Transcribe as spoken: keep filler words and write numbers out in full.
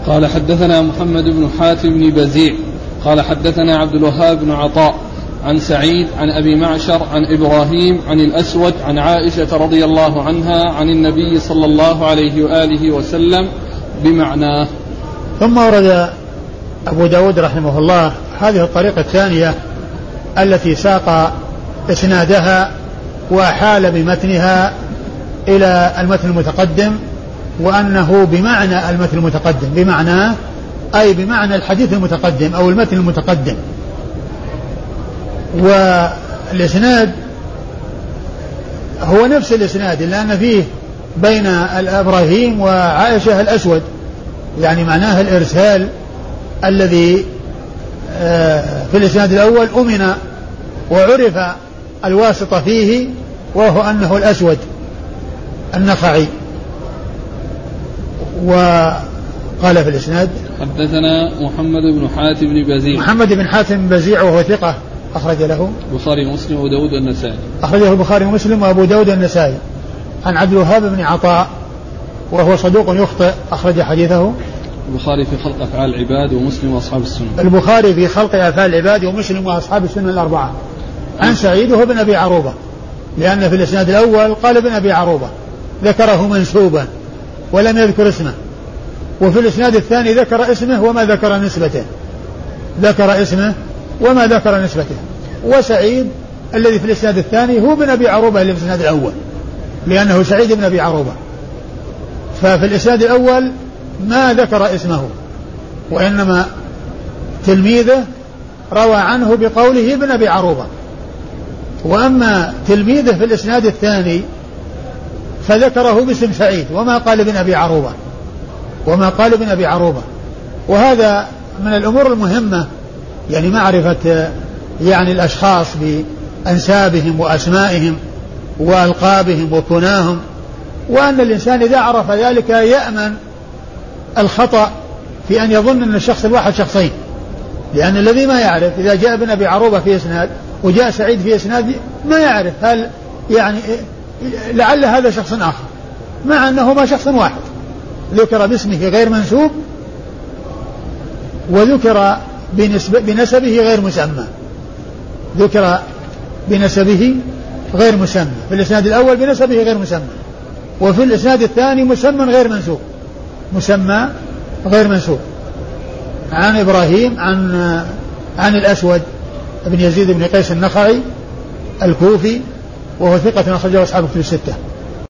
قال حدثنا محمد بن حاتم بن بزيع قال حدثنا عبد الوهاب بن عطاء عن سعيد عن أبي معشر عن إبراهيم عن الأسود عن عائشة رضي الله عنها عن النبي صلى الله عليه وآله وسلم بمعناه. ثم ورد أبو داود رحمه الله هذه الطريقة الثانية التي ساق إسنادها وحال بمتنها إلى المتن المتقدم، وأنه بمعنى المتن المتقدم، بمعنى أي بمعنى الحديث المتقدم أو المتن المتقدم. والإسناد هو نفس الإسناد لأن فيه بين إبراهيم وعائشة الأسود، يعني معناه الإرسال الذي في الإسناد الأول أمن وعرف الواسطة فيه وهو أنه الأسود النخعي. وقال في الإسناد حدثنا محمد بن حاتم بن بزيع محمد بن حاتم بن بزيع وهو ثقة أخرج له البخاري ومسلم وأبو داود والنسائي أخرجه البخاري ومسلم وأبو داود والنسائي. عن عبد الوهاب بن عطاء وهو صدوق يخطئ أخرج حديثه البخاري في خلق أفعال العباد ومسلم وأصحاب السنة البخاري في خلق أفعال العباد ومسلم وأصحاب السنة الأربعة. عن سعيد وهو بن أبي عروبة، لأن في الإسناد الأول قال ابن أبي عروبة ذكره منسوبا ولم يذكر اسمه، وفي الإسناد الثاني ذكر اسمه وما ذكر نسبته ذكر اسمه وما ذكر نسبته. وسعيد الذي في الإسناد الثاني هو بن أبي عروبة اللي في الإسناد الأول، لأنه سعيد بن أبي عروبة. ففي الإسناد الأول ما ذكر اسمه، وإنما تلميذه روى عنه بقوله ابن أبي عروبة. وأما تلميذه في الإسناد الثاني فذكره باسم سعيد وما قال ابن أبي عروبة وما قال ابن أبي عروبة. وهذا من الأمور المهمة، يعني معرفة يعني الأشخاص بأنسابهم وأسمائهم وألقابهم وكناهم، وأن الإنسان إذا عرف ذلك يأمن الخطأ في أن يظن أن الشخص الواحد شخصين، لأن الذي ما يعرف إذا جاء ابن أبي عروبة في إسناد وجاء سعيد في إسناد ما يعرف هل يعني لعل هذا شخص آخر، مع أنه ما شخص واحد ذكر باسمه غير منسوب وذكر بنسبه غير مسمى ذكر بنسبه غير مسمى في الإسناد الأول بنسبه غير مسمى، وفي الإسناد الثاني مسمى غير منسوب مسمى غير منسوب. عن إبراهيم عن عن الأسود بن يزيد بن قيس النخعي الكوفي وهو ثقة أخرجه أصحاب الكتب الستة.